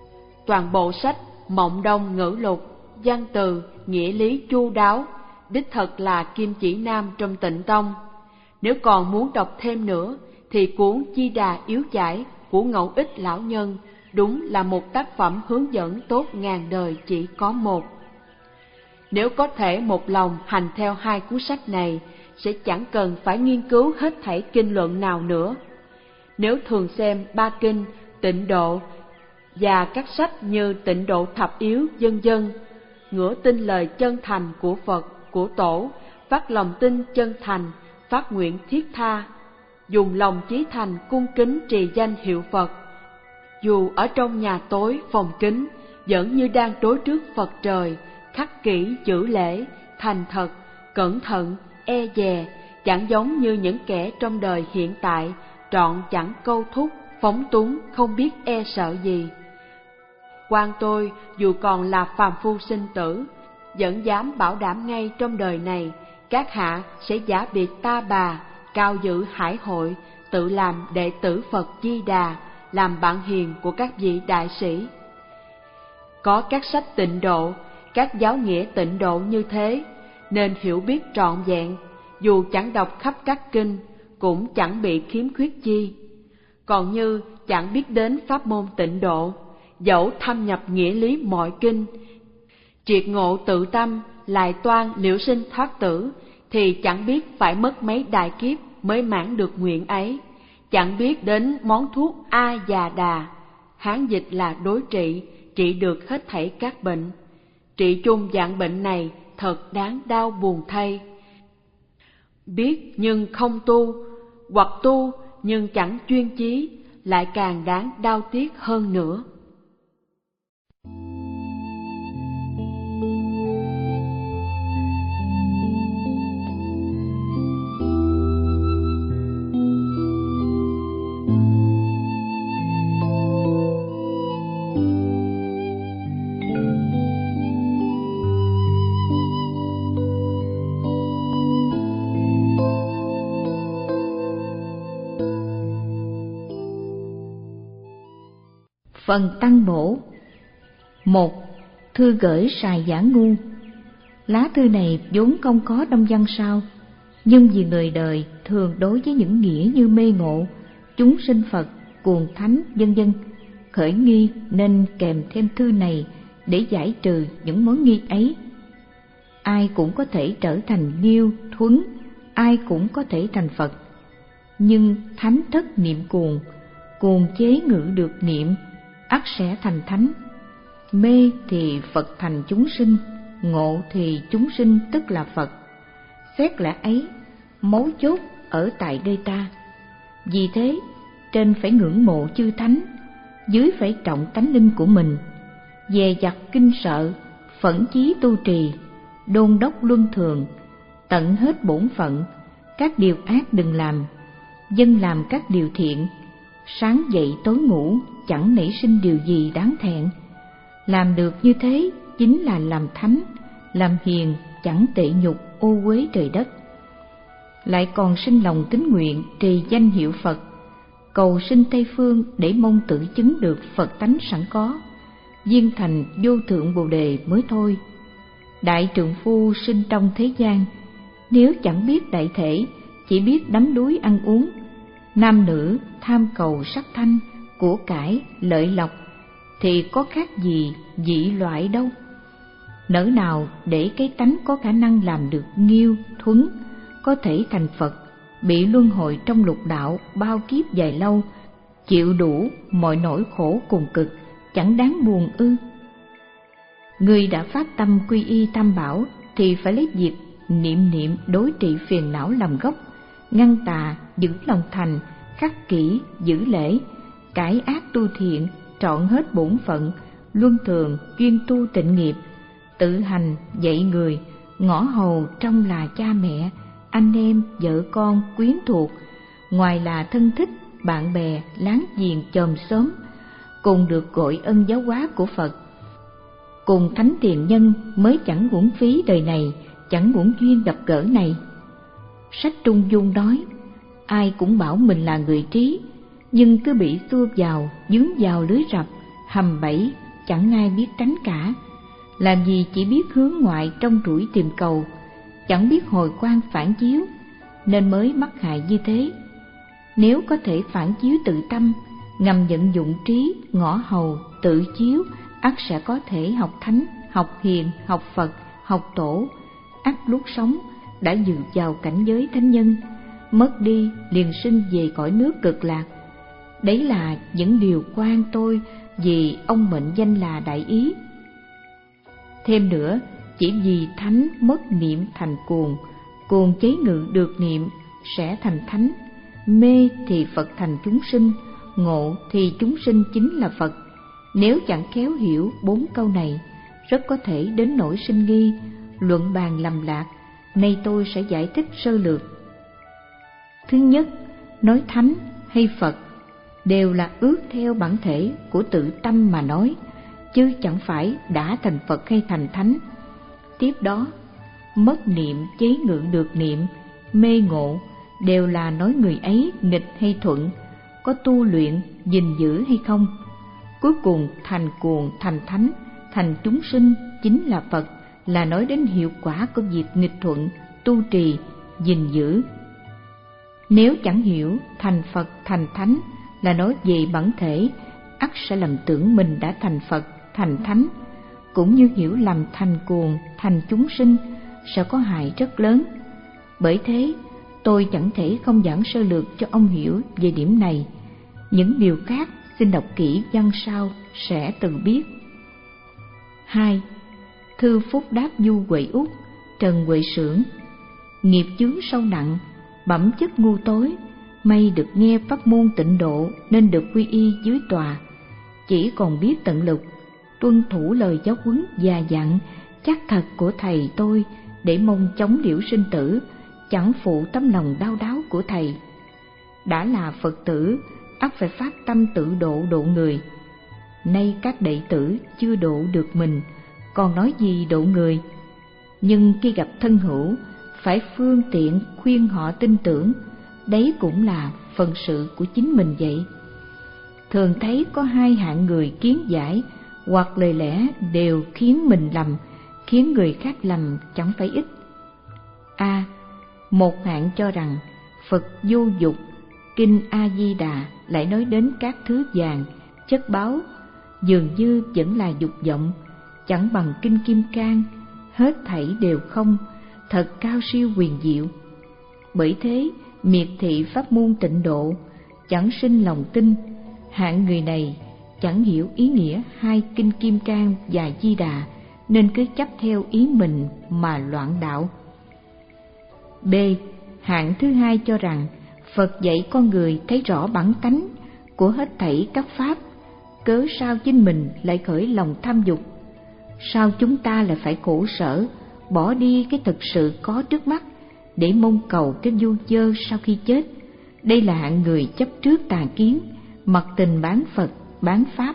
toàn bộ sách Mộng Đông Ngữ Lục, văn từ, nghĩa lý chu đáo, đích thật là kim chỉ nam trong Tịnh Tông. Nếu còn muốn đọc thêm nữa, thì cuốn Chi Đà Yếu Giải của Ngẫu Ích Lão Nhân đúng là một tác phẩm hướng dẫn tốt ngàn đời chỉ có một. Nếu có thể một lòng hành theo hai cuốn sách này, sẽ chẳng cần phải nghiên cứu hết thảy kinh luận nào nữa. Nếu thường xem ba kinh, Tịnh Độ và các sách như Tịnh Độ Thập Yếu vân vân, ngửa tin lời chân thành của Phật, của Tổ, phát lòng tin chân thành, phát nguyện thiết tha, dùng lòng chí thành cung kính trì danh hiệu Phật, dù ở trong nhà tối phòng kín, vẫn như đang đối trước Phật trời, khắc kỹ giữ lễ, thành thật, cẩn thận, e dè, chẳng giống như những kẻ trong đời hiện tại, trọn chẳng câu thúc, phóng túng, không biết e sợ gì. Quan tôi dù còn là phàm phu sinh tử, vẫn dám bảo đảm ngay trong đời này, các hạ sẽ giả biệt ta bà, cao giữ hải hội, tự làm đệ tử Phật Di Đà, làm bạn hiền của các vị đại sĩ. Có các sách tịnh độ, các giáo nghĩa tịnh độ như thế, nên hiểu biết trọn vẹn, dù chẳng đọc khắp các kinh, cũng chẳng bị khiếm khuyết chi. Còn như chẳng biết đến pháp môn tịnh độ, dẫu thâm nhập nghĩa lý mọi kinh, triệt ngộ tự tâm, lại toan liễu sinh thoát tử, thì chẳng biết phải mất mấy đại kiếp mới mãn được nguyện ấy. Chẳng biết đến món thuốc A Già Đà, Hán dịch là đối trị, trị được hết thảy các bệnh. Trị chung dạng bệnh này thật đáng đau buồn thay. Biết nhưng không tu, hoặc tu nhưng chẳng chuyên chí, lại càng đáng đau tiếc hơn nữa. Phần tăng bổ. Một. Thư gửi Sài Giả Ngu. Lá thư này vốn không có đông văn sao, nhưng vì người đời thường đối với những nghĩa như mê ngộ, chúng sinh Phật, cuồng thánh vân vân khởi nghi, nên kèm thêm thư này để giải trừ những mối nghi ấy. Ai cũng có thể trở thành Nghiêu, Thuấn, ai cũng có thể thành Phật, nhưng thánh thất niệm cuồng, cuồng chế ngự được niệm, ắt sẽ thành thánh. Mê thì Phật thành chúng sinh, ngộ thì chúng sinh tức là Phật. Xét lẽ ấy, mấu chốt ở tại đây ta. Vì thế, trên phải ngưỡng mộ chư thánh, dưới phải trọng tánh linh của mình, dè dặt kinh sợ, phẫn chí tu trì, đôn đốc luân thường, tận hết bổn phận, các điều ác đừng làm, dân làm các điều thiện, sáng dậy tối ngủ chẳng nảy sinh điều gì đáng thẹn. Làm được như thế chính là làm thánh, làm hiền chẳng tệ nhục ô uế trời đất. Lại còn sinh lòng tín nguyện trì danh hiệu Phật, cầu sinh Tây Phương để mong tự chứng được Phật tánh sẵn có, viên thành vô thượng Bồ đề mới thôi. Đại trượng phu sinh trong thế gian, nếu chẳng biết đại thể, chỉ biết đắm đuối ăn uống, nam nữ tham cầu sắc thanh, của cải, lợi lộc, thì có khác gì dị loại đâu. Nỡ nào để cái tánh có khả năng làm được Nghiêu, Thuấn, có thể thành Phật, bị luân hồi trong lục đạo bao kiếp dài lâu, chịu đủ mọi nỗi khổ cùng cực, chẳng đáng buồn ư? Người đã phát tâm quy y Tam Bảo thì phải lấy việc niệm niệm đối trị phiền não làm gốc, ngăn tà, giữ lòng thành, khắc kỷ, giữ lễ, cải ác tu thiện, trọn hết bổn phận, luân thường chuyên tu tịnh nghiệp, tự hành dạy người, ngõ hầu trong là cha mẹ, anh em, vợ con, quyến thuộc, ngoài là thân thích, bạn bè, láng giềng chòm xóm, cùng được gọi ân giáo hóa của Phật. Cùng thánh tiền nhân mới chẳng uổng phí đời này, chẳng uổng duyên gặp gỡ này. Sách Trung Dung nói, ai cũng bảo mình là người trí, nhưng cứ bị xua vào, dướng vào lưới rập, hầm bẫy, chẳng ai biết tránh cả. Làm gì chỉ biết hướng ngoại trong rủi tìm cầu, chẳng biết hồi quan phản chiếu, nên mới mắc hại như thế. Nếu có thể phản chiếu tự tâm, ngầm vận dụng trí, ngõ hầu, tự chiếu, ắt sẽ có thể học thánh, học hiền, học Phật, học tổ, ắt lúc sống đã dự vào cảnh giới thánh nhân, mất đi liền sinh về cõi nước cực lạc. Đấy là những điều quan tôi vì ông mệnh danh là đại ý. Thêm nữa, chỉ vì thánh mất niệm thành cuồng, cuồng chế ngự được niệm sẽ thành thánh, mê thì Phật thành chúng sinh, ngộ thì chúng sinh chính là Phật. Nếu chẳng khéo hiểu bốn câu này, rất có thể đến nỗi sinh nghi, luận bàn lầm lạc. Nay tôi sẽ giải thích sơ lược. Thứ nhất, nói thánh hay Phật đều là ước theo bản thể của tự tâm mà nói, chứ chẳng phải đã thành Phật hay thành thánh. Tiếp đó, mất niệm chế ngự được niệm, mê ngộ đều là nói người ấy nghịch hay thuận, có tu luyện, gìn giữ hay không. Cuối cùng thành cuồng, thành thánh, thành chúng sinh chính là Phật, là nói đến hiệu quả của việc nghịch thuận, tu trì, gìn giữ. Nếu chẳng hiểu thành Phật, thành thánh là nói về bản thể, ắt sẽ lầm tưởng mình đã thành Phật, thành thánh, cũng như hiểu lầm thành cuồng, thành chúng sinh sẽ có hại rất lớn. Bởi thế, tôi chẳng thể không giảng sơ lược cho ông hiểu về điểm này. Những điều khác xin đọc kỹ văn sau sẽ tự biết. Hai. Thư phúc đáp Du Huệ Úc, Trần Huệ Sưởng. Nghiệp chướng sâu nặng, bẩm chất ngu tối, may được nghe pháp môn tịnh độ nên được quy y dưới tòa. Chỉ còn biết tận lực tuân thủ lời giáo huấn già dặn chắc thật của thầy tôi, để mong chống liễu sinh tử, chẳng phụ tấm lòng đau đáu của thầy. Đã là Phật tử, ắt phải phát tâm tự độ độ người. Nay các đệ tử chưa độ được mình, còn nói gì độ người. Nhưng khi gặp thân hữu, phải phương tiện khuyên họ tin tưởng, đấy cũng là phần sự của chính mình vậy. Thường thấy có hai hạng người kiến giải hoặc lời lẽ đều khiến mình lầm, khiến người khác lầm chẳng phải ít. A. Một hạng cho rằng Phật vô dục, kinh A Di Đà lại nói đến các thứ vàng, chất báu, dường như vẫn là dục vọng, chẳng bằng kinh Kim Cang, hết thảy đều không, thật cao siêu huyền diệu. Bởi thế miệt thị pháp môn tịnh độ, chẳng sinh lòng tin. Hạng người này chẳng hiểu ý nghĩa hai kinh Kim Cang và Di Đà, nên cứ chấp theo ý mình mà loạn đạo. B. Hạng thứ hai cho rằng Phật dạy con người thấy rõ bản tánh của hết thảy các pháp, cớ sao chính mình lại khởi lòng tham dục? Sao chúng ta lại phải khổ sở, bỏ đi cái thực sự có trước mắt để mong cầu cái vô vơ sau khi chết? Đây là hạng người chấp trước tà kiến, mặc tình bán Phật, bán Pháp.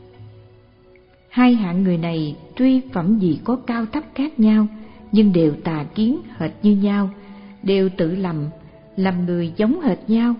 Hai hạng người này tuy phẩm gì có cao thấp khác nhau, nhưng đều tà kiến hệt như nhau, đều tự lầm, làm người giống hệt nhau.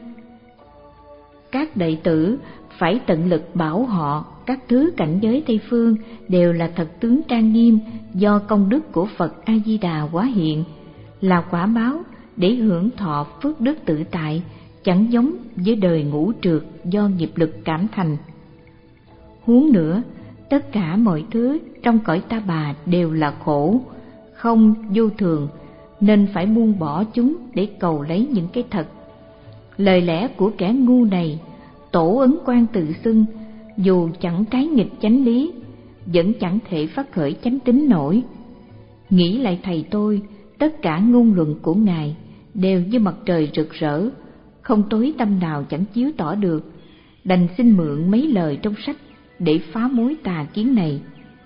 Các đệ tử phải tận lực bảo họ các thứ cảnh giới Tây Phương đều là thật tướng trang nghiêm do công đức của Phật A Di Đà hóa hiện, là quả báo để hưởng thọ phước đức tự tại, chẳng giống với đời ngũ trượt do nghiệp lực cảm thành. Huống nữa, tất cả mọi thứ trong cõi ta bà đều là khổ, không vô thường, nên phải buông bỏ chúng để cầu lấy những cái thật. Lời lẽ của kẻ ngu này, tổ ấn quan tự xưng, dù chẳng trái nghịch chánh lý, vẫn chẳng thể phát khởi chánh tín nổi. Nghĩ lại thầy tôi, tất cả ngôn luận của ngài đều như mặt trời rực rỡ, không tối tâm nào chẳng chiếu tỏ được, đành xin mượn mấy lời trong sách để phá mối tà kiến này.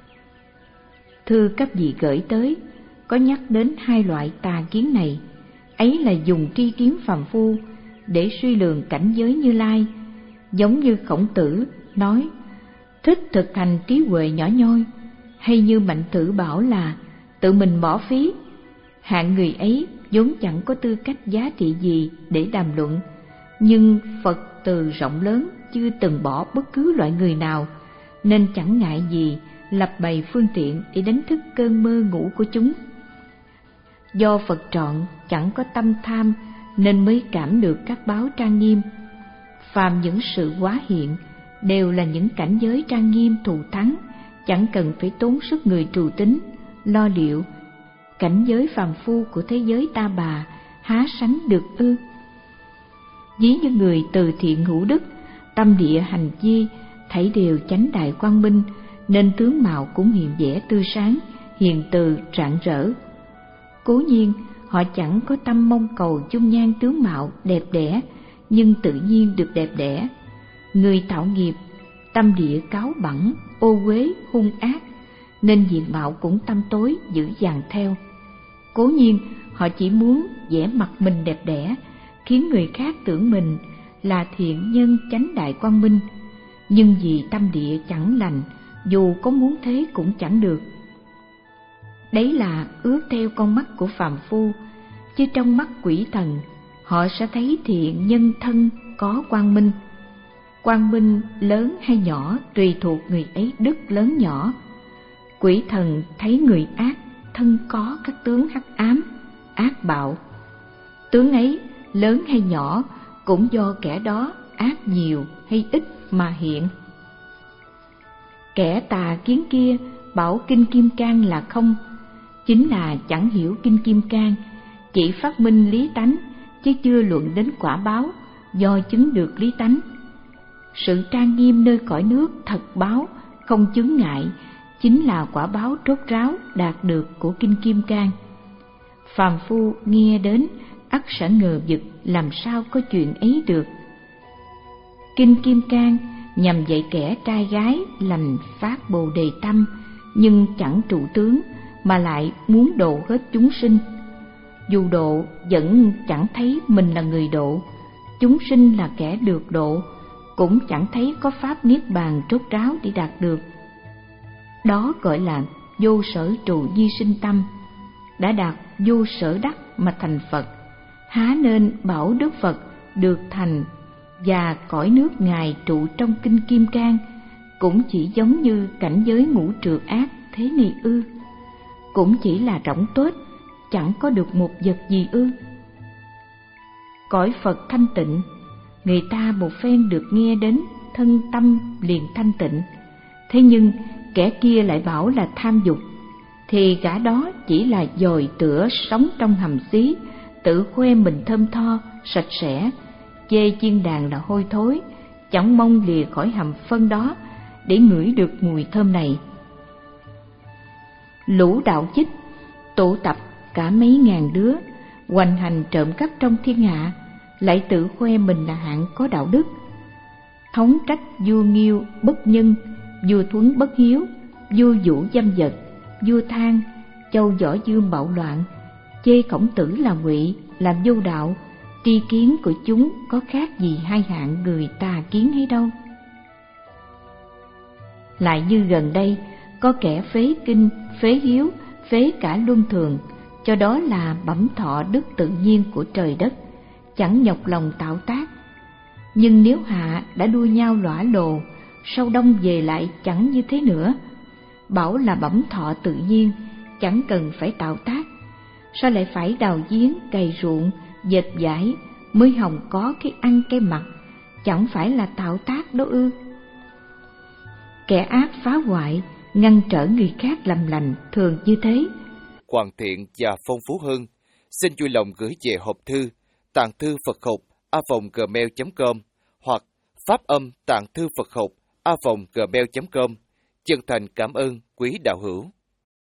Thư các vị gửi tới có nhắc đến hai loại tà kiến này, ấy là dùng tri kiến phàm phu để suy lường cảnh giới Như Lai, giống như Khổng Tử nói thích thực hành trí huệ nhỏ nhoi, hay như Mạnh Tử bảo là tự mình bỏ phí. Hạng người ấy vốn chẳng có tư cách giá trị gì để đàm luận, nhưng Phật từ rộng lớn chưa từng bỏ bất cứ loại người nào, nên chẳng ngại gì lập bày phương tiện để đánh thức cơn mơ ngủ của chúng. Do Phật trọn chẳng có tâm tham nên mới cảm được các báo trang nghiêm. Phàm những sự hóa hiện đều là những cảnh giới trang nghiêm thù thắng, chẳng cần phải tốn sức người trù tính, lo liệu. Cảnh giới phàm phu của thế giới ta bà há sánh được ư? Ví như người từ thiện hữu đức, tâm địa hành vi thảy đều chánh đại quang minh, nên tướng mạo cũng hiện vẻ tươi sáng, hiền từ rạng rỡ. Cố nhiên họ chẳng có tâm mong cầu dung nhan tướng mạo đẹp đẽ, nhưng tự nhiên được đẹp đẽ. Người tạo nghiệp, tâm địa cáu bẳn, ô uế, hung ác, nên diện mạo cũng tăm tối dữ dằn theo. Cố nhiên họ chỉ muốn vẻ mặt mình đẹp đẽ, khiến người khác tưởng mình là thiện nhân chánh đại quang minh, nhưng vì tâm địa chẳng lành, dù có muốn thế cũng chẳng được. Đấy là ước theo con mắt của phàm phu, chứ trong mắt quỷ thần họ sẽ thấy thiện nhân thân có quang minh. Quang minh lớn hay nhỏ tùy thuộc người ấy đức lớn nhỏ. Quỷ thần thấy người ác thân có các tướng hắc ám, ác bạo. Tướng ấy lớn hay nhỏ cũng do kẻ đó ác nhiều hay ít mà hiện. Kẻ tà kiến kia bảo kinh Kim Cang là không, chính là chẳng hiểu kinh Kim Cang, chỉ phát minh lý tánh chứ chưa luận đến quả báo do chứng được lý tánh. Sự trang nghiêm nơi cõi nước thật báo không chướng ngại chính là quả báo rốt ráo đạt được của kinh Kim Cang. Phàm phu nghe đến ắt sẽ ngờ vực làm sao có chuyện ấy được. Kinh Kim Cang nhằm dạy kẻ trai gái lành phát bồ đề tâm, nhưng chẳng trụ tướng mà lại muốn độ hết chúng sinh. Dù độ vẫn chẳng thấy mình là người độ, chúng sinh là kẻ được độ, cũng chẳng thấy có pháp niết bàn rốt ráo để đạt được. Đó gọi là vô sở trụ di sinh tâm. Đã đạt vô sở đắc mà thành Phật, há nên bảo Đức Phật được thành và cõi nước Ngài trụ trong kinh Kim Cang cũng chỉ giống như cảnh giới ngũ trược ác thế này ư? Cũng chỉ là rỗng tuếch, chẳng có được một vật gì ư? Cõi Phật thanh tịnh, người ta một phen được nghe đến thân tâm liền thanh tịnh. Thế nhưng kẻ kia lại bảo là tham dục, thì gã đó chỉ là dòi tửa sống trong hầm xí, tự khoe mình thơm tho, sạch sẽ, chê chiên đàn là hôi thối, chẳng mong lìa khỏi hầm phân đó để ngửi được mùi thơm này. Lũ đạo chích tụ tập cả mấy ngàn đứa, hoành hành trộm cắp trong thiên hạ, lại tự khoe mình là hạng có đạo đức. Thống trách vua Nghiêu bất nhân, vua Thuấn bất hiếu, vua Vũ dâm dật, vua Thang, châu Võ Dương bạo loạn, chê Khổng Tử là ngụy, làm vô đạo. Tri kiến của chúng có khác gì hai hạng người tà kiến hay đâu. Lại như gần đây có kẻ phế kinh, phế hiếu, phế cả luân thường, cho đó là bẩm thọ đức tự nhiên của trời đất, chẳng nhọc lòng tạo tác. Nhưng nếu hạ đã đua nhau lõa lồ, sau đông về lại chẳng như thế nữa. Bảo là bẩm thọ tự nhiên, chẳng cần phải tạo tác, sao lại phải đào giếng, cày ruộng, dệt vải mới hòng có cái ăn cái mặc, chẳng phải là tạo tác đó ư? Kẻ ác phá hoại, ngăn trở người khác làm lành thường như thế. Hoàn thiện và phong phú hơn, xin vui lòng gửi về hộp thư tạng thư Phật học a vòng gmail chấm com hoặc pháp âm tạng thư Phật học a vòng gmail chấm com. Chân thành cảm ơn quý đạo hữu.